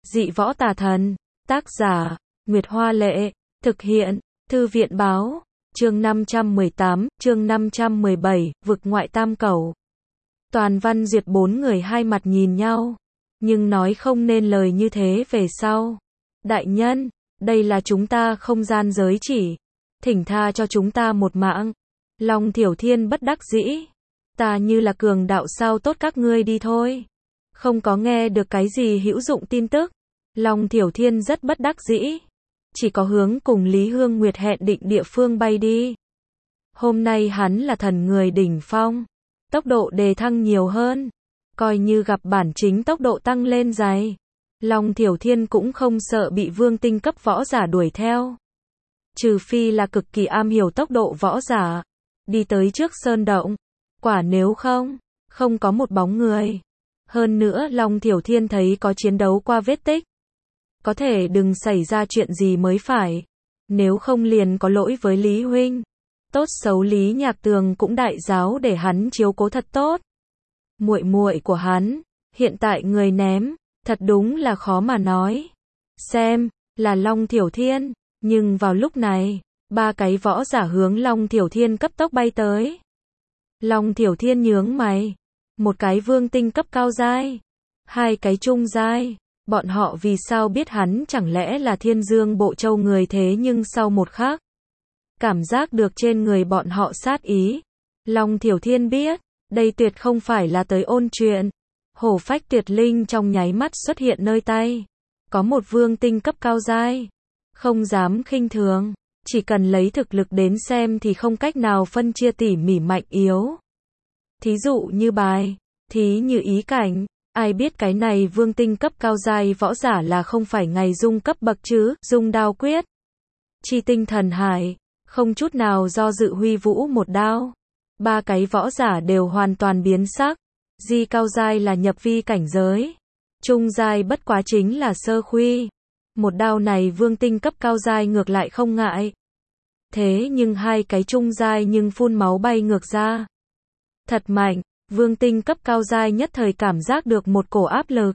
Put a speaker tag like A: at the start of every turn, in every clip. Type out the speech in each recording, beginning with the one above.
A: Dị võ tà thần. Tác giả, Nguyệt Hoa Lệ. Thực hiện, Thư viện Báo. Chương 518, chương 517, vực ngoại tam cẩu. Toàn Văn Duyệt bốn người hai mặt nhìn nhau. Nhưng nói không nên lời như thế về sau. Đại nhân, đây là chúng ta không gian giới chỉ. Thỉnh tha cho chúng ta một mạng. Long Thiểu Thiên bất đắc dĩ. Ta như là cường đạo sao tốt các ngươi đi thôi. Không có nghe được cái gì hữu dụng tin tức. Long Thiểu Thiên rất bất đắc dĩ. Chỉ có hướng cùng Lý Hương Nguyệt hẹn định địa phương bay đi. Hôm nay hắn là thần người đỉnh phong. Tốc độ đề thăng nhiều hơn. Coi như gặp bản chính tốc độ tăng lên dày. Long Thiểu Thiên cũng không sợ bị vương tinh cấp võ giả đuổi theo. Trừ phi là cực kỳ am hiểu tốc độ võ giả. Đi tới trước sơn động. Quả nếu không có một bóng người. Hơn nữa Long Thiểu Thiên thấy có chiến đấu qua vết tích. Có thể đừng xảy ra chuyện gì mới phải. Nếu không liền có lỗi với Lý Huynh. Tốt xấu Lý Nhạc Tường cũng đại giáo để hắn chiếu cố thật tốt. Muội muội của hắn, hiện tại người ném, thật đúng là khó mà nói. Xem, là Long Thiểu Thiên, nhưng vào lúc này, ba cái võ giả hướng Long Thiểu Thiên cấp tốc bay tới. Long Thiểu Thiên nhướng mày, một cái vương tinh cấp cao giai, hai cái trung giai, bọn họ vì sao biết hắn chẳng lẽ là Thiên Dương Bộ Châu người thế nhưng sau một khắc, cảm giác được trên người bọn họ sát ý. Long Thiểu Thiên biết, đây tuyệt không phải là tới ôn chuyện. Hổ phách tuyệt linh trong nháy mắt xuất hiện nơi tay. Có một vương tinh cấp cao giai. Không dám khinh thường. Chỉ cần lấy thực lực đến xem thì không cách nào phân chia tỉ mỉ mạnh yếu. Thí dụ như bài, thí như ý cảnh. Ai biết cái này vương tinh cấp cao giai võ giả là không phải ngày dung cấp bậc chứ, dung đao quyết. Chi tinh thần hải, không chút nào do dự huy vũ một đao. Ba cái võ giả đều hoàn toàn biến sắc. Di cao giai là nhập vi cảnh giới. Trung giai bất quá chính là sơ khuy. Một đao này vương tinh cấp cao giai ngược lại không ngại. Thế nhưng hai cái trung giai nhưng phun máu bay ngược ra. Thật mạnh, vương tinh cấp cao giai nhất thời cảm giác được một cổ áp lực.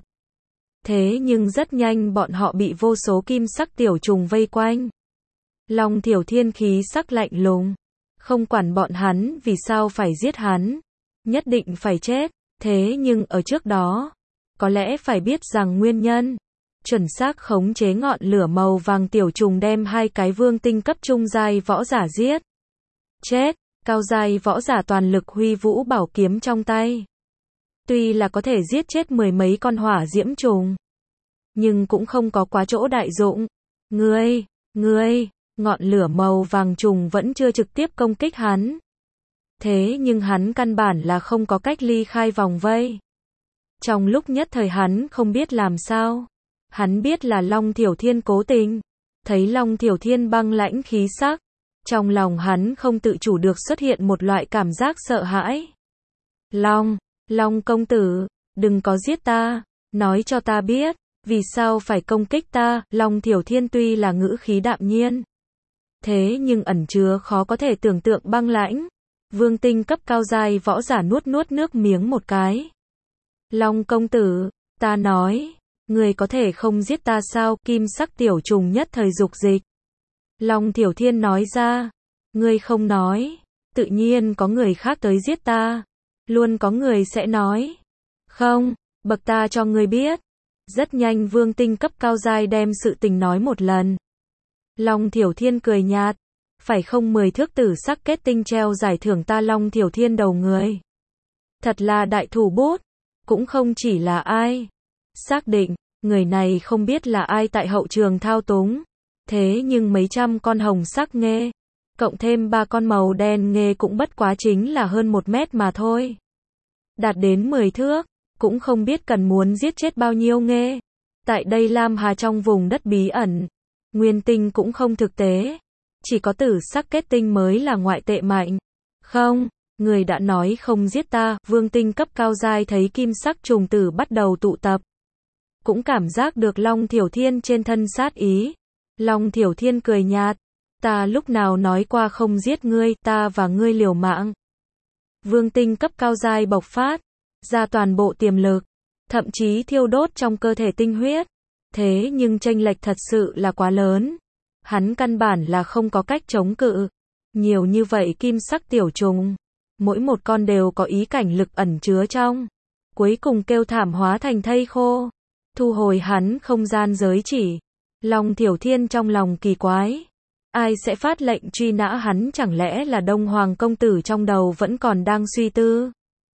A: Thế nhưng rất nhanh bọn họ bị vô số kim sắc tiểu trùng vây quanh. Long Thiểu Thiên khí sắc lạnh lùng. Không quản bọn hắn vì sao phải giết hắn. Nhất định phải chết. Thế nhưng ở trước đó, có lẽ phải biết rằng nguyên nhân. Chuẩn xác khống chế ngọn lửa màu vàng tiểu trùng đem hai cái vương tinh cấp trung giai võ giả giết. Chết, cao giai võ giả toàn lực huy vũ bảo kiếm trong tay. Tuy là có thể giết chết mười mấy con hỏa diễm trùng. Nhưng cũng không có quá chỗ đại dụng. Ngươi, ngọn lửa màu vàng trùng vẫn chưa trực tiếp công kích hắn. Thế nhưng hắn căn bản là không có cách ly khai vòng vây. Trong lúc nhất thời hắn không biết làm sao. Hắn biết là Long Thiểu Thiên cố tình. Thấy Long Thiểu Thiên băng lãnh khí sắc. Trong lòng hắn không tự chủ được xuất hiện một loại cảm giác sợ hãi. Long công tử, đừng có giết ta. Nói cho ta biết, vì sao phải công kích ta. Long Thiểu Thiên tuy là ngữ khí đạm nhiên. Thế nhưng ẩn chứa khó có thể tưởng tượng băng lãnh. Vương tinh cấp cao giai võ giả nuốt nước miếng một cái. Long công tử, ta nói, người có thể không giết ta sao? Kim sắc tiểu trùng nhất thời dục dịch. Long Thiểu Thiên nói ra, ngươi không nói, tự nhiên có người khác tới giết ta. Luôn có người sẽ nói, không, bậc ta cho ngươi biết. Rất nhanh vương tinh cấp cao giai đem sự tình nói một lần. Long Thiểu Thiên cười nhạt. Phải không 10 thước tử sắc kết tinh treo giải thưởng ta Long Thiểu Thiên đầu người. Thật là đại thủ bút. Cũng không chỉ là ai. Xác định, người này không biết là ai tại hậu trường thao túng. Thế nhưng mấy trăm con hồng sắc nghê. Cộng thêm 3 con màu đen nghê cũng bất quá chính là hơn 1 mét mà thôi. Đạt đến 10 thước. Cũng không biết cần muốn giết chết bao nhiêu nghê. Tại đây Lam Hà trong vùng đất bí ẩn. Nguyên tinh cũng không thực tế. Chỉ có tử sắc kết tinh mới là ngoại tệ mạnh. Không, người đã nói không giết ta. Vương tinh cấp cao giai thấy kim sắc trùng tử bắt đầu tụ tập. Cũng cảm giác được Long Thiểu Thiên trên thân sát ý. Long Thiểu Thiên cười nhạt. Ta lúc nào nói qua không giết ngươi, ta và ngươi liều mạng. Vương tinh cấp cao giai bộc phát. Ra toàn bộ tiềm lực. Thậm chí thiêu đốt trong cơ thể tinh huyết. Thế nhưng chênh lệch thật sự là quá lớn. Hắn căn bản là không có cách chống cự. Nhiều như vậy kim sắc tiểu trùng. Mỗi một con đều có ý cảnh lực ẩn chứa trong. Cuối cùng kêu thảm hóa thành thây khô. Thu hồi hắn không gian giới chỉ. Long Thiểu Thiên trong lòng kỳ quái. Ai sẽ phát lệnh truy nã hắn, chẳng lẽ là Đông Hoàng công tử trong đầu vẫn còn đang suy tư.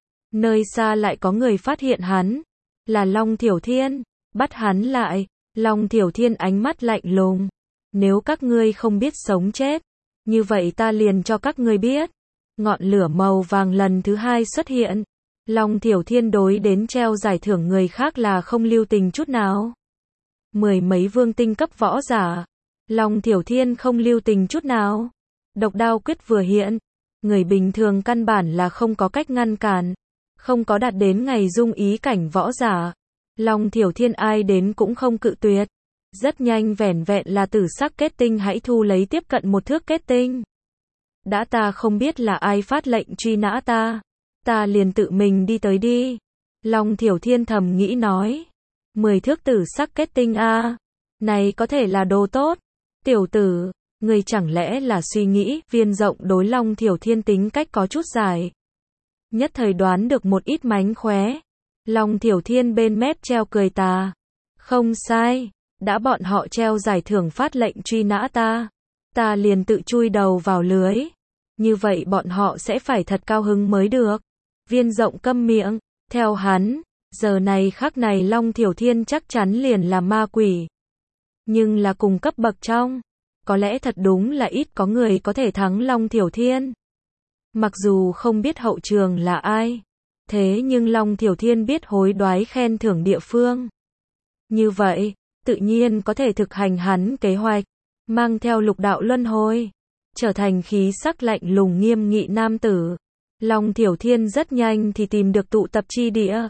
A: Nơi xa lại có người phát hiện hắn. Là Long Thiểu Thiên. Bắt hắn lại. Long Thiểu Thiên ánh mắt lạnh lùng. Nếu các ngươi không biết sống chết, như vậy ta liền cho các ngươi biết. Ngọn lửa màu vàng lần thứ hai xuất hiện. Long Thiểu Thiên đối đến treo giải thưởng người khác là không lưu tình chút nào. Mười mấy vương tinh cấp võ giả. Long Thiểu Thiên không lưu tình chút nào. Độc đao quyết vừa hiện. Người bình thường căn bản là không có cách ngăn cản. Không có đạt đến ngày dung ý cảnh võ giả. Long Thiểu Thiên ai đến cũng không cự tuyệt. Rất nhanh vẻn vẹn là tử sắc kết tinh hãy thu lấy tiếp cận một thước kết tinh. Đã ta không biết là ai phát lệnh truy nã ta liền tự mình đi tới đi. Long Thiểu Thiên thầm nghĩ nói. 10 thước tử sắc kết tinh a, này có thể là đồ tốt. Tiểu tử, người chẳng lẽ là suy nghĩ, Viên Rộng đối Long Thiểu Thiên tính cách có chút dài. Nhất thời đoán được một ít mánh khóe. Long Thiểu Thiên bên mép treo cười tà. Không sai, đã bọn họ treo giải thưởng phát lệnh truy nã ta liền tự chui đầu vào lưới. Như vậy bọn họ sẽ phải thật cao hứng mới được. Viên Rộng câm miệng, theo hắn, giờ này khắc này Long Thiểu Thiên chắc chắn liền là ma quỷ. Nhưng là cùng cấp bậc trong, có lẽ thật đúng là ít có người có thể thắng Long Thiểu Thiên. Mặc dù không biết hậu trường là ai, thế nhưng Long Thiểu Thiên biết hối đoái khen thưởng địa phương. Như vậy, tự nhiên có thể thực hành hắn kế hoạch, mang theo lục đạo luân hồi, trở thành khí sắc lạnh lùng nghiêm nghị nam tử. Long Thiểu Thiên rất nhanh thì tìm được tụ tập chi địa.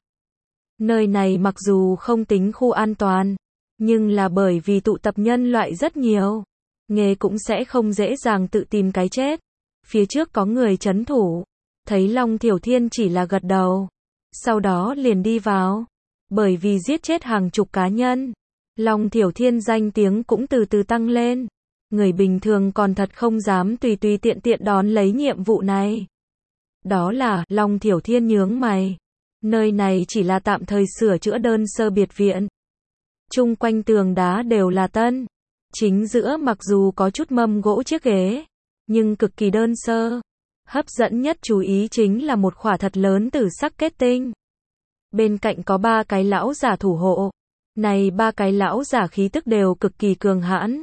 A: Nơi này mặc dù không tính khu an toàn, nhưng là bởi vì tụ tập nhân loại rất nhiều, nghề cũng sẽ không dễ dàng tự tìm cái chết. Phía trước có người trấn thủ, thấy Long Thiểu Thiên chỉ là gật đầu, sau đó liền đi vào. Bởi vì giết chết hàng chục cá nhân, Long Thiểu Thiên danh tiếng cũng từ từ tăng lên. Người bình thường còn thật không dám tùy tùy tiện tiện đón lấy nhiệm vụ này. Đó là, Long Thiểu Thiên nhướng mày. Nơi này chỉ là tạm thời sửa chữa đơn sơ biệt viện. Chung quanh tường đá đều là tân. Chính giữa mặc dù có chút mâm gỗ chiếc ghế, nhưng cực kỳ đơn sơ. Hấp dẫn nhất chú ý chính là một khỏa thật lớn tử sắc kết tinh. Bên cạnh có 3 cái lão giả thủ hộ. Này 3 cái lão giả khí tức đều cực kỳ cường hãn.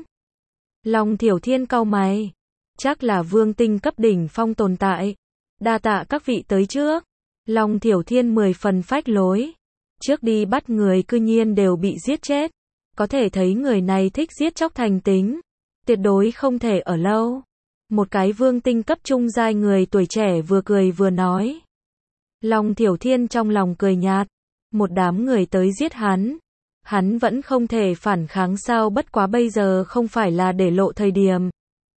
A: Long Thiểu Thiên cau mày. Chắc là vương tinh cấp đỉnh phong tồn tại. Đa tạ các vị tới trước. Long Thiểu Thiên 10 phần phách lối. Trước đi bắt người cư nhiên đều bị giết chết. Có thể thấy người này thích giết chóc thành tính. Tuyệt đối không thể ở lâu. Một cái vương tinh cấp trung giai người tuổi trẻ vừa cười vừa nói. Long Thiểu Thiên trong lòng cười nhạt. Một đám người tới giết hắn. Hắn vẫn không thể phản kháng sao, bất quá bây giờ không phải là để lộ thời điểm.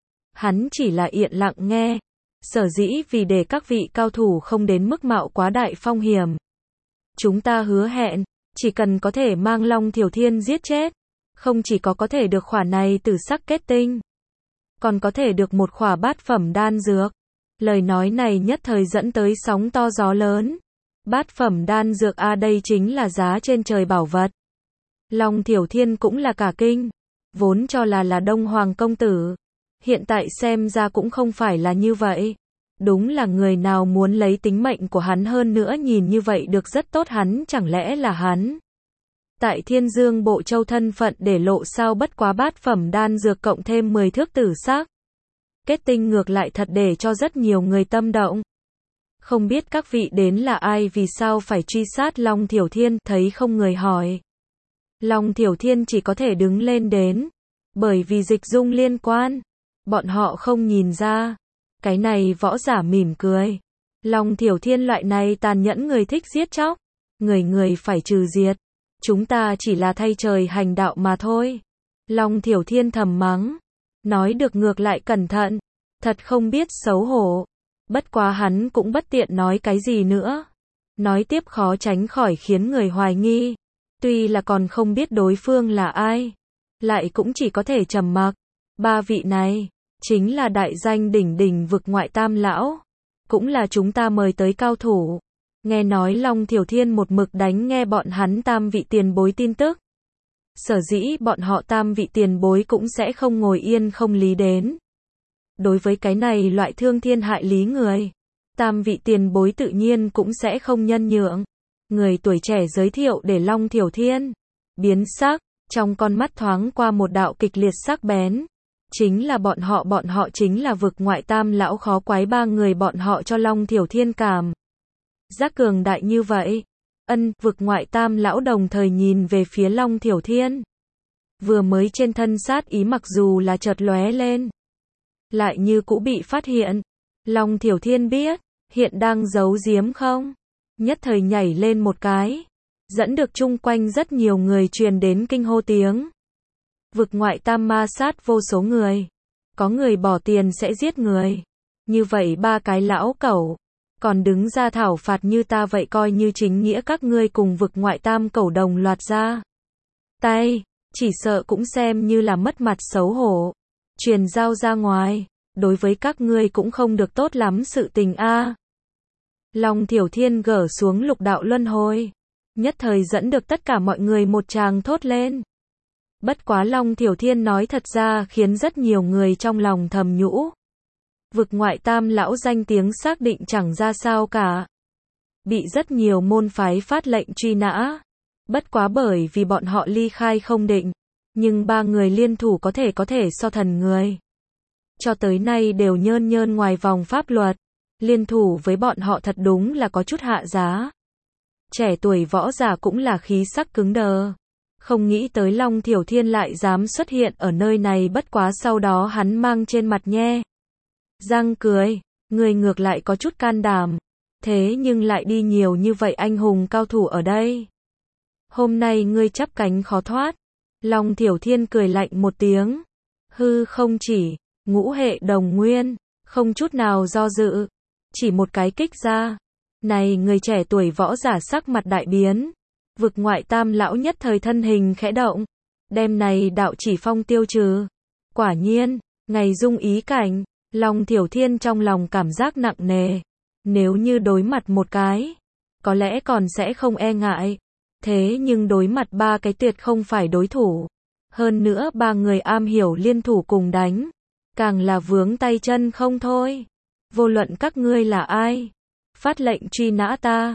A: Hắn chỉ là yên lặng nghe. Sở dĩ vì để các vị cao thủ không đến mức mạo quá đại phong hiểm. Chúng ta hứa hẹn, chỉ cần có thể mang Long Thiểu Thiên giết chết, không chỉ có thể được khỏa này tử sắc kết tinh, còn có thể được một khỏa bát phẩm đan dược. Lời nói này nhất thời dẫn tới sóng to gió lớn. Bát phẩm đan dược a, đây chính là giá trên trời bảo vật. Long Thiểu Thiên cũng là cả kinh, vốn cho là Đông Hoàng công tử, hiện tại xem ra cũng không phải là như vậy. Đúng là người nào muốn lấy tính mệnh của hắn, hơn nữa nhìn như vậy được rất tốt, hắn chẳng lẽ là hắn tại Thiên Dương Bộ Châu thân phận để lộ sao? Bất quá bát phẩm đan dược cộng thêm 10 thước tử sắc kết tinh ngược lại thật để cho rất nhiều người tâm động. Không biết các vị đến là ai, vì sao phải truy sát Long Thiểu Thiên? Thấy không người hỏi, Long Thiểu Thiên chỉ có thể đứng lên đến. Bởi vì dịch dung liên quan, bọn họ không nhìn ra. Cái này võ giả mỉm cười. Long Thiểu Thiên loại này tàn nhẫn người thích giết chóc. Người phải trừ diệt. Chúng ta chỉ là thay trời hành đạo mà thôi. Long Thiểu Thiên thầm mắng. Nói được ngược lại cẩn thận. Thật không biết xấu hổ. Bất quá hắn cũng bất tiện nói cái gì nữa. Nói tiếp khó tránh khỏi khiến người hoài nghi. Tuy là còn không biết đối phương là ai, lại cũng chỉ có thể trầm mặc. Ba vị này, chính là đại danh đỉnh đỉnh vực ngoại tam lão, cũng là chúng ta mời tới cao thủ. Nghe nói Long Thiểu Thiên một mực đánh nghe bọn hắn tam vị tiền bối tin tức. Sở dĩ bọn họ tam vị tiền bối cũng sẽ không ngồi yên không lý đến. Đối với cái này loại thương thiên hại lý người, tam vị tiền bối tự nhiên cũng sẽ không nhân nhượng. Người tuổi trẻ giới thiệu để Long Thiểu Thiên biến sắc, trong con mắt thoáng qua một đạo kịch liệt sắc bén. Chính là bọn họ chính là vực ngoại tam lão khó quái ba người bọn họ cho Long Thiểu Thiên cảm giác cường đại như vậy. Vực ngoại tam lão đồng thời nhìn về phía Long Thiểu Thiên. Vừa mới trên thân sát ý mặc dù là chợt lóe lên, lại như cũ bị phát hiện. Long Thiểu Thiên biết, hiện đang giấu giếm không? Nhất thời nhảy lên một cái, dẫn được chung quanh rất nhiều người truyền đến kinh hô tiếng. Vực ngoại tam ma sát vô số người. Có người bỏ tiền sẽ giết người. Như vậy ba cái lão cẩu, còn đứng ra thảo phạt như ta vậy coi như chính nghĩa các ngươi cùng vực ngoại tam cẩu đồng loạt ra tay, chỉ sợ cũng xem như là mất mặt xấu hổ. Truyền giao ra ngoài, đối với các ngươi cũng không được tốt lắm sự tình a. Long Thiểu Thiên gỡ xuống lục đạo luân hồi, nhất thời dẫn được tất cả mọi người một tràng thốt lên. Bất quá Long Thiểu Thiên nói thật ra khiến rất nhiều người trong lòng thầm nhũ. Vực ngoại tam lão danh tiếng xác định chẳng ra sao cả. Bị rất nhiều môn phái phát lệnh truy nã. Bất quá bởi vì bọn họ ly khai không định. Nhưng ba người liên thủ có thể so thần người. Cho tới nay đều nhơn ngoài vòng pháp luật. Liên thủ với bọn họ thật đúng là có chút hạ giá. Trẻ tuổi võ giả cũng là khí sắc cứng đờ. Không nghĩ tới Long Thiểu Thiên lại dám xuất hiện ở nơi này, bất quá sau đó hắn mang trên mặt nhe răng cười, người ngược lại có chút can đảm, thế nhưng lại đi nhiều như vậy anh hùng cao thủ ở đây. Hôm nay ngươi chắp cánh khó thoát. Long Thiểu Thiên cười lạnh một tiếng. Hư không chỉ, ngũ hệ đồng nguyên, không chút nào do dự, chỉ một cái kích ra. Này người trẻ tuổi võ giả sắc mặt đại biến. Vực ngoại tam lão nhất thời thân hình khẽ động, đem này đạo chỉ phong tiêu trừ. Quả nhiên, ngày dung ý cảnh, Long Thiểu Thiên trong lòng cảm giác nặng nề. Nếu như đối mặt một cái, có lẽ còn sẽ không e ngại. Thế nhưng đối mặt ba cái tuyệt không phải đối thủ. Hơn nữa ba người am hiểu liên thủ cùng đánh, càng là vướng tay chân không thôi. Vô luận các ngươi là ai, phát lệnh truy nã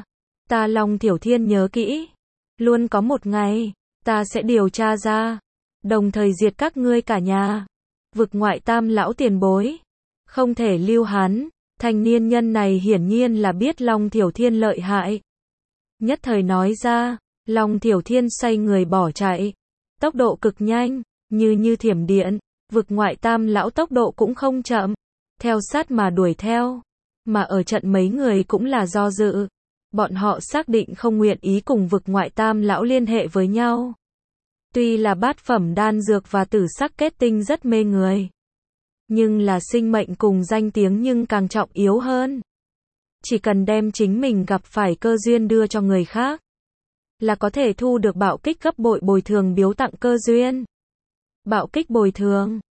A: ta Long Thiểu Thiên nhớ kỹ. Luôn có một ngày, ta sẽ điều tra ra, đồng thời diệt các ngươi cả nhà. Vực ngoại tam lão tiền bối, không thể lưu hắn. Thanh niên nhân này hiển nhiên là biết Long Thiểu Thiên lợi hại. Nhất thời nói ra, Long Thiểu Thiên xoay người bỏ chạy. Tốc độ cực nhanh, như thiểm điện. Vực ngoại tam lão tốc độ cũng không chậm, theo sát mà đuổi theo. Mà ở trận mấy người cũng là do dự. Bọn họ xác định không nguyện ý cùng vực ngoại tam lão liên hệ với nhau. Tuy là bát phẩm đan dược và tử sắc kết tinh rất mê người, nhưng là sinh mệnh cùng danh tiếng nhưng càng trọng yếu hơn. Chỉ cần đem chính mình gặp phải cơ duyên đưa cho người khác, là có thể thu được bạo kích gấp bội bồi thường biếu tặng cơ duyên. Bạo kích bồi thường,